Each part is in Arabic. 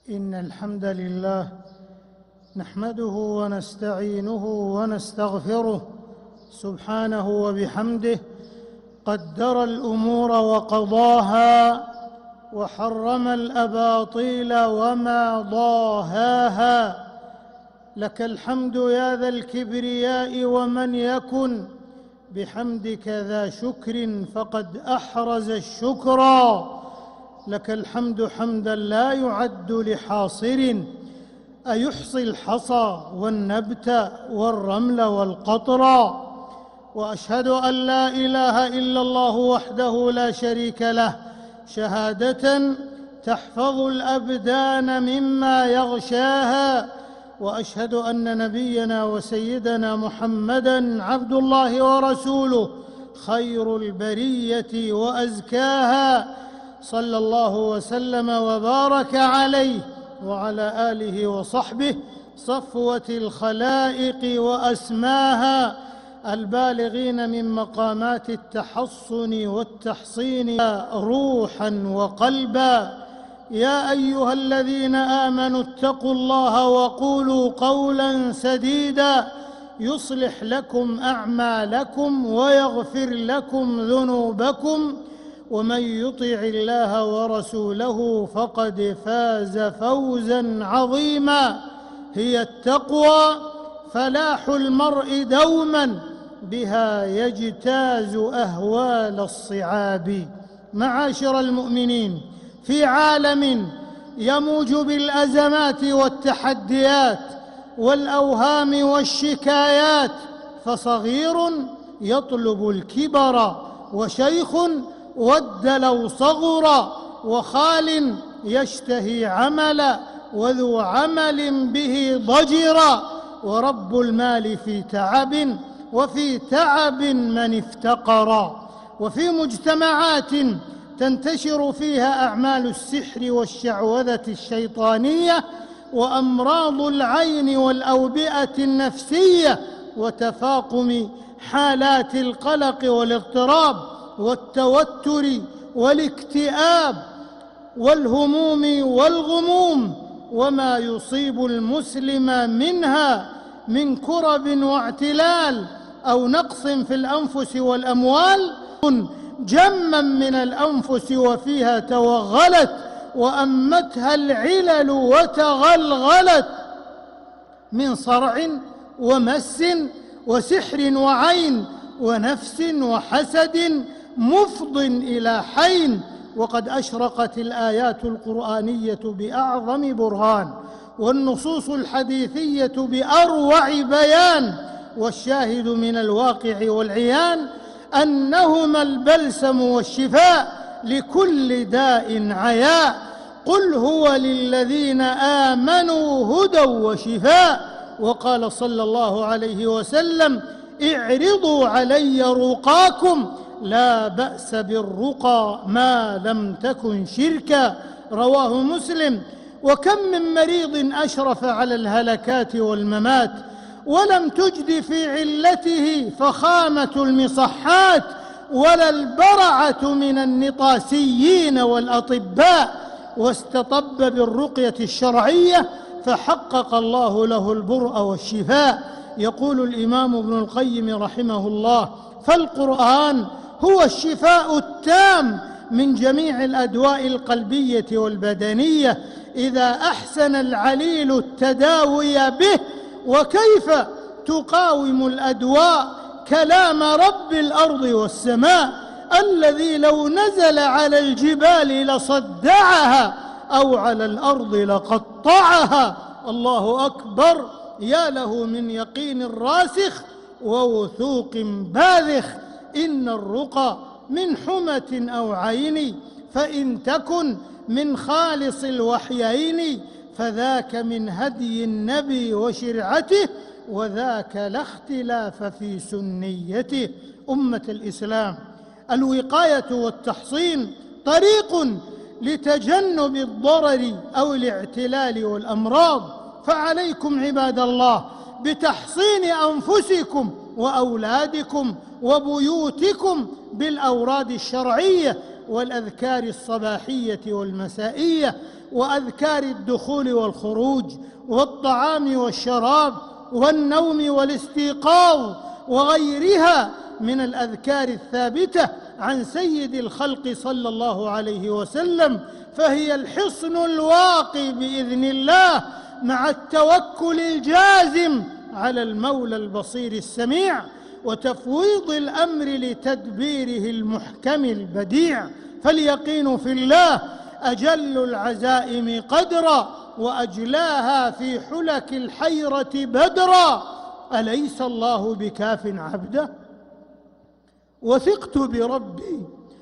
إن الحمد لله نحمده ونستعينه ونستغفره سبحانه وبحمده. قدر الأمور وقضاها وحرم الأباطيل وما ضاهاها. لك الحمد يا ذا الكبرياء، ومن يكن بحمدك ذا شكر فقد أحرز الشكرا. لك الحمد حمدا لا يعد لحاصر، أيحصي الحصى والنبت والرمل والقطرا. وأشهد أن لا إله إلا الله وحده لا شريك له، شهادة تحفظ الأبدان مما يغشاها. وأشهد أن نبينا وسيدنا محمدًا عبد الله ورسوله، خير البرية وأزكاها، صلى الله وسلم وبارك عليه وعلى آله وصحبه، صفوة الخلائق وأسماها، البالغين من مقامات التحصن والتحصين روحا وقلبا. يا أيها الذين آمنوا اتقوا الله وقولوا قولا سديدا يصلح لكم أعمالكم ويغفر لكم ذنوبكم، ومن يطع الله ورسوله فقد فاز فوزا عظيما. هي التقوى فلاح المرء دوما، بها يجتاز أهوال الصعاب. معاشر المؤمنين، في عالم يموج بالأزمات والتحديات والأوهام والشكايات، فصغير يطلب الكبر، وشيخ ود لو صغر، وخال يشتهي عملا، وذو عمل به ضجرا، ورب المال في تعب، وفي تعب من افتقرا. وفي مجتمعات تنتشر فيها أعمال السحر والشعوذة الشيطانية وأمراض العين والأوبئة النفسية وتفاقم حالات القلق والاضطراب والتوتر والاكتئاب والهموم والغموم، وما يصيب المسلم منها من كرب واعتلال أو نقص في الأنفس والأموال، جما من الأنفس وفيها توغلت وأمتها العلل وتغلغلت، من صرع ومس وسحر وعين ونفس وحسد مفض إلى حين. وقد أشرقت الآيات القرآنية بأعظم برهان، والنصوص الحديثية بأروع بيان، والشاهد من الواقع والعيان أنهما البلسم والشفاء لكل داء عياء. قل هو للذين آمنوا هدى وشفاء. وقال صلى الله عليه وسلم: اعرضوا علي رقاكم، لا بأس بالرقى ما لم تكن شركا. رواه مسلم. وكم من مريض أشرف على الهلكات والممات ولم تجد في علته فخامة المصحات ولا البرعة من النطاسيين والأطباء، واستطب بالرقية الشرعية فحقق الله له البرء والشفاء. يقول الإمام ابن القيم رحمه الله: فالقرآن هو الشفاء التام من جميع الأدواء القلبية والبدنية إذا أحسن العليل التداوي به. وكيف تقاوم الأدواء كلام رب الأرض والسماء الذي لو نزل على الجبال لصدعها أو على الأرض لقطعها؟ الله أكبر، يا له من يقين راسخ ووثوق باذخ. إن الرقى من حمة أو عين، فإن تكن من خالص الوحيين، فذاك من هدي النبي وشرعته، وذاك لا اختلاف في سنيته. أمة الإسلام، الوقاية والتحصين طريق لتجنب الضرر أو الاعتلال والأمراض، فعليكم عباد الله بتحصين أنفسكم وأولادكم وبيوتكم بالأوراد الشرعية والأذكار الصباحية والمسائية، وأذكار الدخول والخروج، والطعام والشراب، والنوم والاستيقاظ، وغيرها من الأذكار الثابتة عن سيد الخلق صلى الله عليه وسلم، فهي الحصن الواقي بإذن الله، مع التوكل الجازم على المولى البصير السميع، وتفويض الأمر لتدبيره المحكم البديع. فاليقين في الله أجل العزائم قدرا، وأجلاها في حلك الحيرة بدرا. أليس الله بكاف عبده؟ وثقت بربي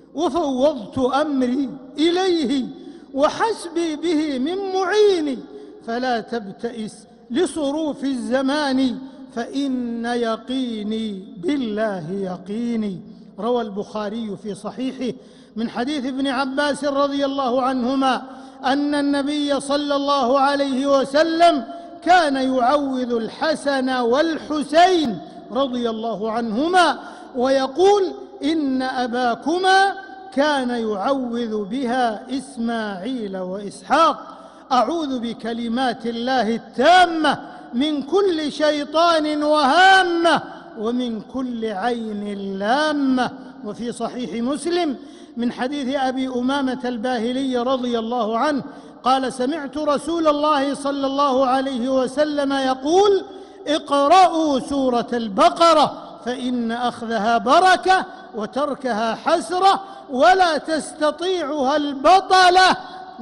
وفوضت أمري إليه، وحسبي به من معيني، فلا تبتئس لصروف الزمان، فإن يقيني بالله يقيني. روى البخاري في صحيحه من حديث ابن عباس رضي الله عنهما أن النبي صلى الله عليه وسلم كان يعوذ الحسن والحسين رضي الله عنهما ويقول: إن أباكما كان يعوذ بها إسماعيل وإسحاق: أعوذ بكلمات الله التامة من كل شيطان وهامة ومن كل عين لامة. وفي صحيح مسلم من حديث أبي أمامة الباهلي رضي الله عنه قال: سمعت رسول الله صلى الله عليه وسلم يقول: اقرأوا سورة البقرة فإن أخذها بركة وتركها حسرة، ولا تستطيعها البطلة،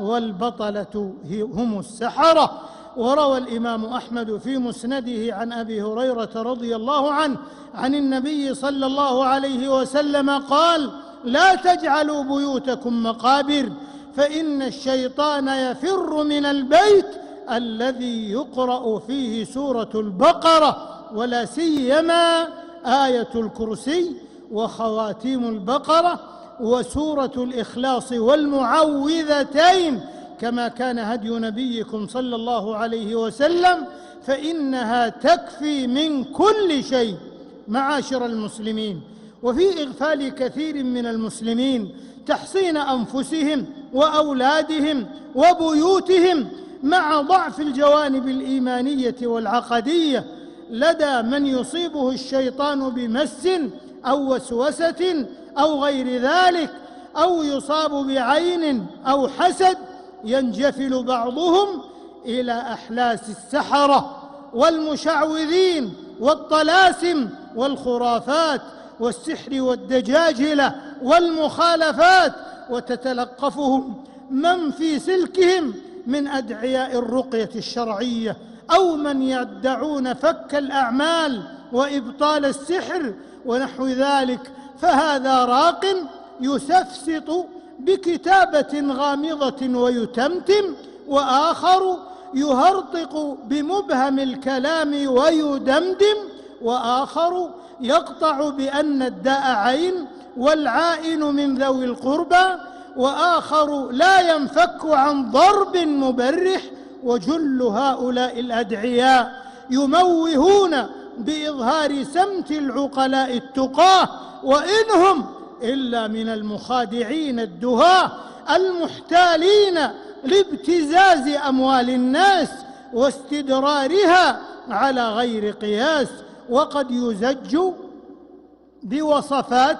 والبطلة هم السحرة. وروى الإمام أحمد في مسنده عن أبي هريرة رضي الله عنه عن النبي صلى الله عليه وسلم قال: لا تجعلوا بيوتكم مقابر، فإن الشيطان يفر من البيت الذي يقرأ فيه سورة البقرة، ولا سيما آية الكرسي وخواتيم البقرة وسورة الإخلاص والمعوذتين، كما كان هدي نبيكم صلى الله عليه وسلم، فإنها تكفي من كل شيء. معاشر المسلمين، وفي إغفال كثير من المسلمين تحصين أنفسهم وأولادهم وبيوتهم مع ضعف الجوانب الإيمانية والعقدية لدى من يصيبه الشيطان بمس أو وسوسة أو غير ذلك، أو يصاب بعين أو حسد، ينجفل بعضهم إلى أحلاس السحرة والمشعوذين والطلاسم والخرافات والسحر والدجاجلة والمخالفات، وتتلقفهم من في سلكهم من أدعياء الرقية الشرعية، أو من يدعون فك الأعمال وإبطال السحر ونحو ذلك. فهذا راق يسفسط بكتابة غامضة ويتمتم، وآخر يهرطق بمبهم الكلام ويدمدم، وآخر يقطع بأن الداء عين والعائن من ذوي القربى، وآخر لا ينفك عن ضرب مبرح. وجل هؤلاء الأدعياء يموهون بإظهار سمت العقلاء التقاه، وإنهم إلا من المخادعين الدهاة المحتالين لابتزاز أموال الناس واستدرارها على غير قياس. وقد يزج بوصفات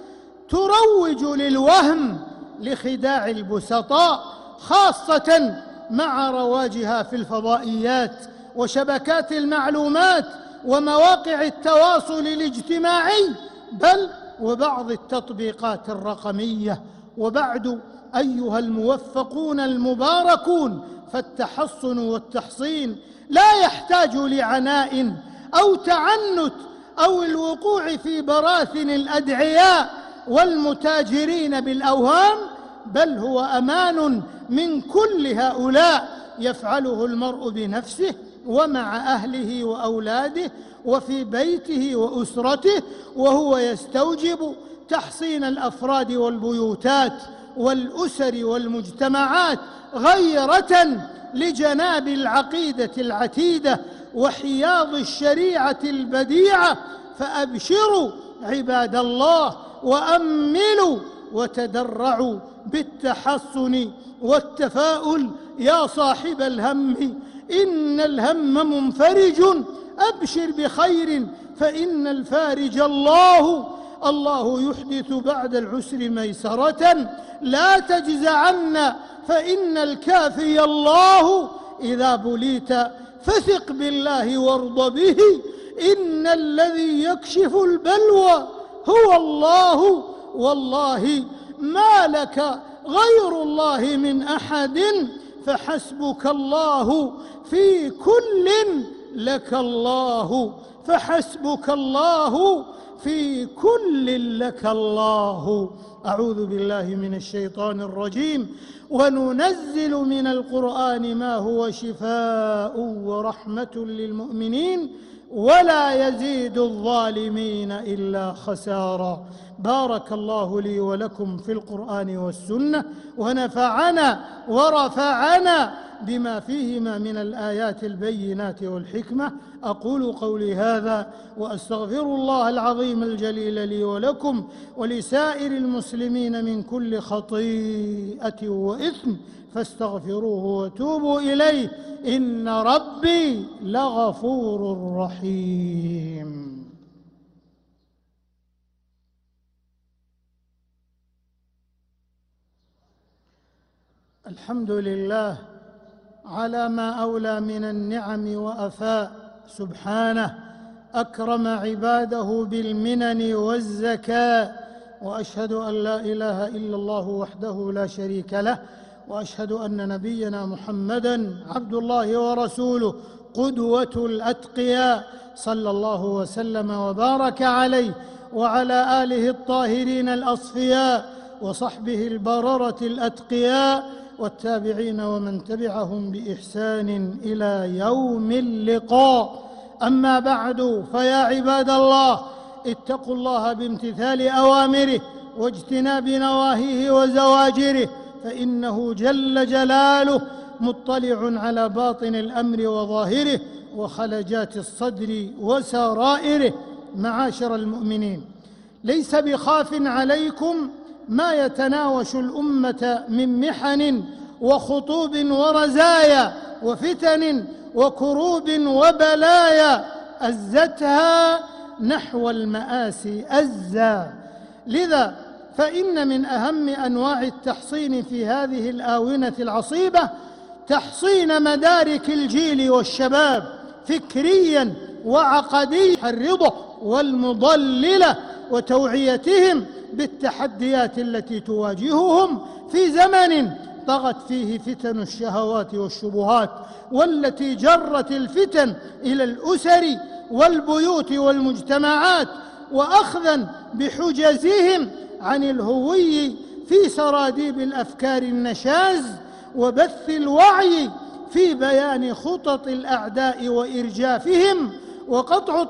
تروج للوهم لخداع البسطاء، خاصة مع رواجها في الفضائيات وشبكات المعلومات ومواقع التواصل الاجتماعي، بل وبعض التطبيقات الرقمية. وبعد أيها الموفقون المباركون، فالتحصن والتحصين لا يحتاج لعناء أو تعنت أو الوقوع في براثن الأدعياء والمتاجرين بالأوهام، بل هو أمان من كل هؤلاء يفعله المرء بنفسه ومع أهله وأولاده وفي بيته وأسرته، وهو يستوجب تحصين الأفراد والبيوتات والأسر والمجتمعات غيرة لجناب العقيدة العتيدة وحياض الشريعة البديعة. فأبشروا عباد الله وأملوا وتدرعوا بالتحصن والتفاؤل يا صاحب الهم، إن الهم منفرج، أبشر بخير فإن الفارج الله. الله يحدث بعد العسر ميسرة، لا تجزعن فإن الكافي الله. إذا بليت فثق بالله وارض به، إن الذي يكشف البلوى هو الله. والله ما لك غير الله من أحد، فحسبك الله في كل لك الله، فحسبك الله في كل لك الله. أعوذ بالله من الشيطان الرجيم. وننزل من القرآن ما هو شفاء ورحمة للمؤمنين ولا يزيد الظالمين إلا خسارا. بارك الله لي ولكم في القرآن والسنة، ونفعنا ورفعنا بما فيهما من الآيات البينات والحكمة. أقول قولي هذا وأستغفر الله العظيم الجليل لي ولكم ولسائر المسلمين من كل خطيئة وإثم، فاستغفروه وتوبوا إليه، إن ربي لغفور رحيم. الحمد لله على ما أولى من النعم وأفاء، سبحانه أكرم عباده بالمنن والزكاء. وأشهد أن لا إله إلا الله وحده لا شريك له، وأشهد أن نبينا محمدًا عبد الله ورسوله قدوة الأتقياء، صلى الله وسلم وبارك عليه وعلى آله الطاهرين الأصفياء وصحبه البررة الأتقياء والتابعين ومن تبعهم بإحسان إلى يوم اللقاء. أما بعد، فيا عباد الله، اتقوا الله بامتثال أوامره واجتناب نواهيه وزواجره، فإنه جل جلاله مطلع على باطن الأمر وظاهره وخلجات الصدر وسرائره. معاشر المؤمنين، ليس بخاف عليكم ما يتناوش الأمة من محن وخطوب ورزايا وفتن وكروب وبلايا أزتها نحو المآسي أزا. لذا فإن من أهم أنواع التحصين في هذه الآونة العصيبة تحصين مدارك الجيل والشباب فكرياً وعقدياً، الرضا والمضللة، وتوعيتهم بالتحديات التي تواجههم في زمن طغت فيه فتن الشهوات والشبهات، والتي جرت الفتن إلى الأسر والبيوت والمجتمعات، وأخذاً بحجزهم عن الهوي في سراديب الأفكار النشاز، وبث الوعي في بيان خطط الأعداء وإرجافهم، وقطع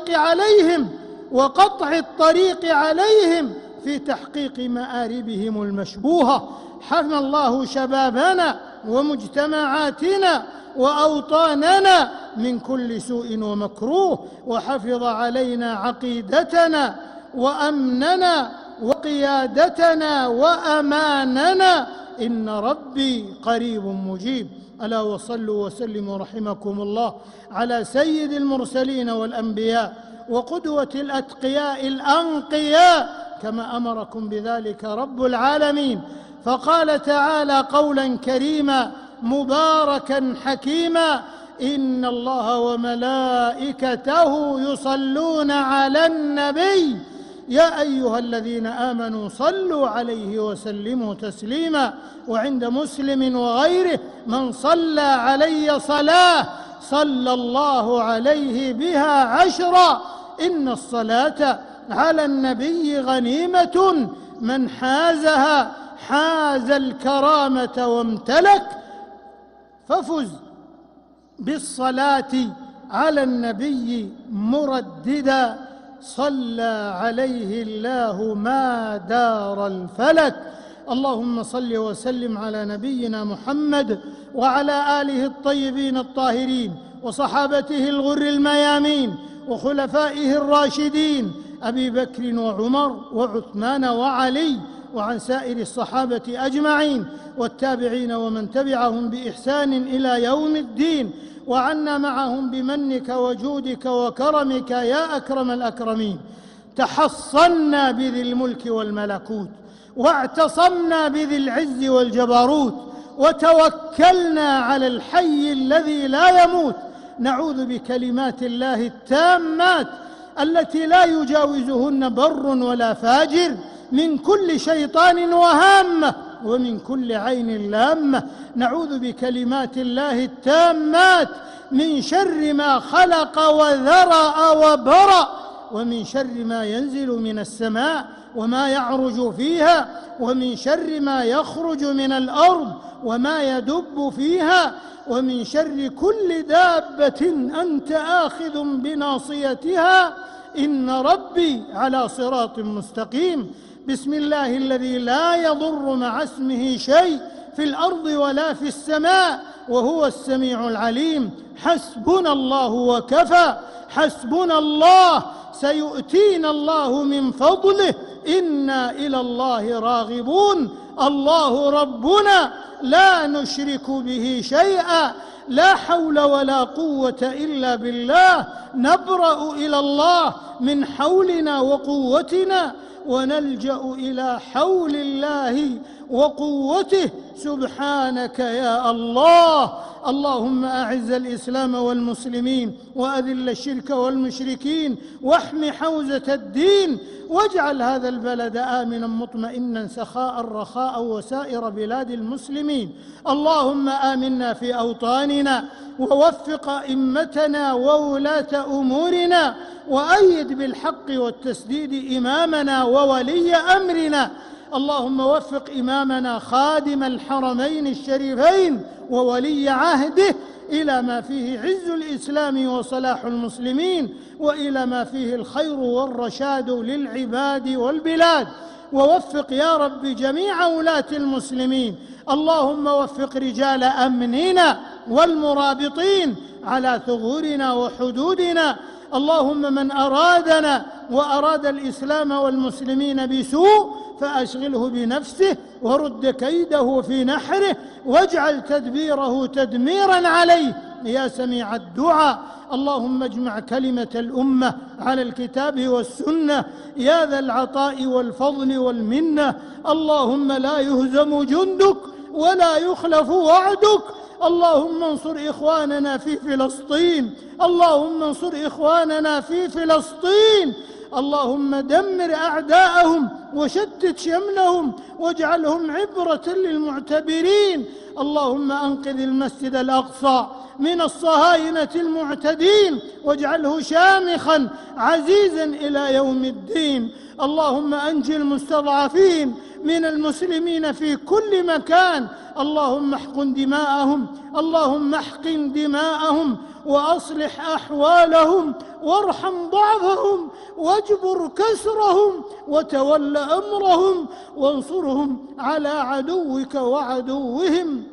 الطريق عليهم في تحقيق مآربهم المشبوهة. حمى الله شبابنا ومجتمعاتنا وأوطاننا من كل سوء ومكروه، وحفظ علينا عقيدتنا وأمننا وقيادتنا وأماننا، إن ربي قريب مجيب. ألا وصلوا وسلموا رحمكم الله على سيد المرسلين والأنبياء وقدوة الأتقياء الأنقياء، كما أمركم بذلك رب العالمين. فقال تعالى قولا كريما مباركا حكيما: إن الله وملائكته يصلون على النبي يا أيها الذين آمنوا صلوا عليه وسلموا تسليما. وعند مسلم وغيره: من صلى علي صلاة صلى الله عليه بها 10. إن الصلاة على النبي غنيمة، من حازها حاز الكرامة وامتلك. ففز بالصلاة على النبي مرددا، صلى عليه الله ما دار الفلك. اللهم صل وسلم على نبينا محمد وعلى آله الطيبين الطاهرين وصحابته الغر الميامين وخلفائه الراشدين أبي بكر وعمر وعثمان وعلي وعن سائر الصحابة أجمعين والتابعين ومن تبعهم بإحسان إلى يوم الدين، وعنا معهم بمنك وجودك وكرمك يا أكرم الأكرمين. تحصنا بذي الملك والملكوت، واعتصمنا بذي العز والجبروت، وتوكلنا على الحي الذي لا يموت. نعوذ بكلمات الله التامات التي لا يجاوزهن بر ولا فاجر من كل شيطان وهامة ومن كل عين لامة. نعوذ بكلمات الله التامات من شر ما خلق وذرأ وبرأ، ومن شر ما ينزل من السماء وما يعرج فيها، ومن شر ما يخرج من الأرض وما يدب فيها، ومن شر كل دابة أنت آخذ بناصيتها، إن ربي على صراط مستقيم. بسم الله الذي لا يضر مع اسمه شيء في الأرض ولا في السماء وهو السميع العليم. حسبنا الله وكفى، حسبنا الله، سيؤتينا الله من فضله، إنا إلى الله راغبون. الله ربنا لا نشرك به شيئا، لا حول ولا قوة إلا بالله. نبرأ إلى الله من حولنا وقوتنا، ونلجأ إلى حول الله وقوته. سبحانك يا الله. اللهم أعز الإسلام والمسلمين، وأذل الشرك والمشركين، واحم حوزة الدين، واجعل هذا البلد آمنا مطمئنا سخاء رخاء وسائر بلاد المسلمين. اللهم آمنا في أوطاننا، ووفق أئمتنا وولاة أمورنا، وأيد بالحق والتسديد إمامنا وولي أمرنا. اللهم وفق إمامنا خادم الحرمين الشريفين وولي عهده إلى ما فيه عز الإسلام وصلاح المسلمين، وإلى ما فيه الخير والرشاد للعباد والبلاد. ووفق يا رب جميع ولاة المسلمين. اللهم وفق رجال أمننا والمرابطين على ثغورنا وحدودنا. اللهم من أرادنا وأراد الإسلام والمسلمين بسوء فأشغله بنفسه، ورد كيده في نحره، واجعل تدبيره تدميرا عليه يا سميع الدعاء. اللهم اجمع كلمة الأمة على الكتاب والسنة يا ذا العطاء والفضل والمنة. اللهم لا يهزم جندك ولا يخلف وعدك. اللهم انصر إخواننا في فلسطين، اللهم انصر إخواننا في فلسطين. اللهم دمر أعداءهم وشتت شملهم واجعلهم عبرة للمعتبرين. اللهم أنقذ المسجد الأقصى من الصهاينة المعتدين، واجعله شامخا عزيزا إلى يوم الدين. اللهم أنجي المستضعفين من المسلمين في كل مكان. اللهم احقن دماءهم، اللهم احقن دماءهم، وأصلح أحوالهم، وارحم ضعفهم، واجبر كسرهم، وتول أمرهم، وانصرهم على عدوك وعدوهم.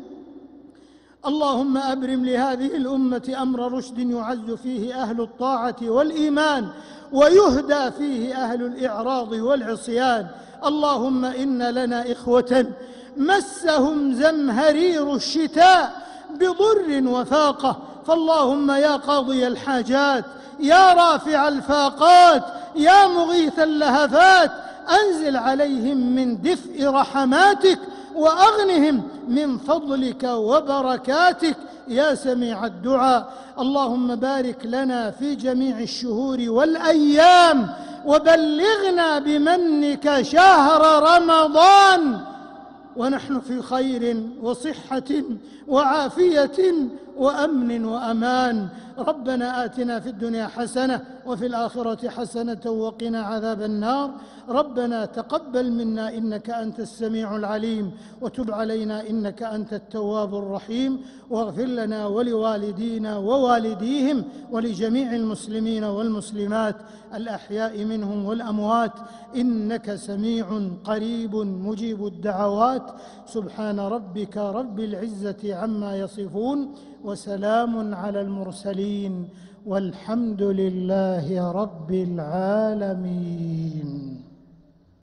اللهم أبرم لهذه الأمة أمر رشد يعز فيه أهل الطاعة والإيمان، ويهدى فيه أهل الإعراض والعصيان. اللهم إن لنا إخوة مسهم زمهرير الشتاء بضر وفاقة، فاللهم يا قاضي الحاجات، يا رافع الفاقات، يا مغيث اللهفات، أنزل عليهم من دفء رحماتك، وأغنهم من فضلك وبركاتك يا سميع الدعاء. اللهم بارك لنا في جميع الشهور والأيام، وبلغنا بمنك شهر رمضان ونحن في خير وصحة وعافية وأمن وأمان. ربنا آتنا في الدنيا حسنة وفي الآخرة حسنة وقنا عذاب النار. ربنا تقبل منا إنك أنت السميع العليم، وتب علينا إنك أنت التواب الرحيم، واغفر لنا ولوالدينا ووالديهم ولجميع المسلمين والمسلمات الأحياء منهم والأموات، إنك سميع قريب مجيب الدعوات. سبحان ربك رب العزة عما يصفون، وسلام على المرسلين، والحمد لله رب العالمين.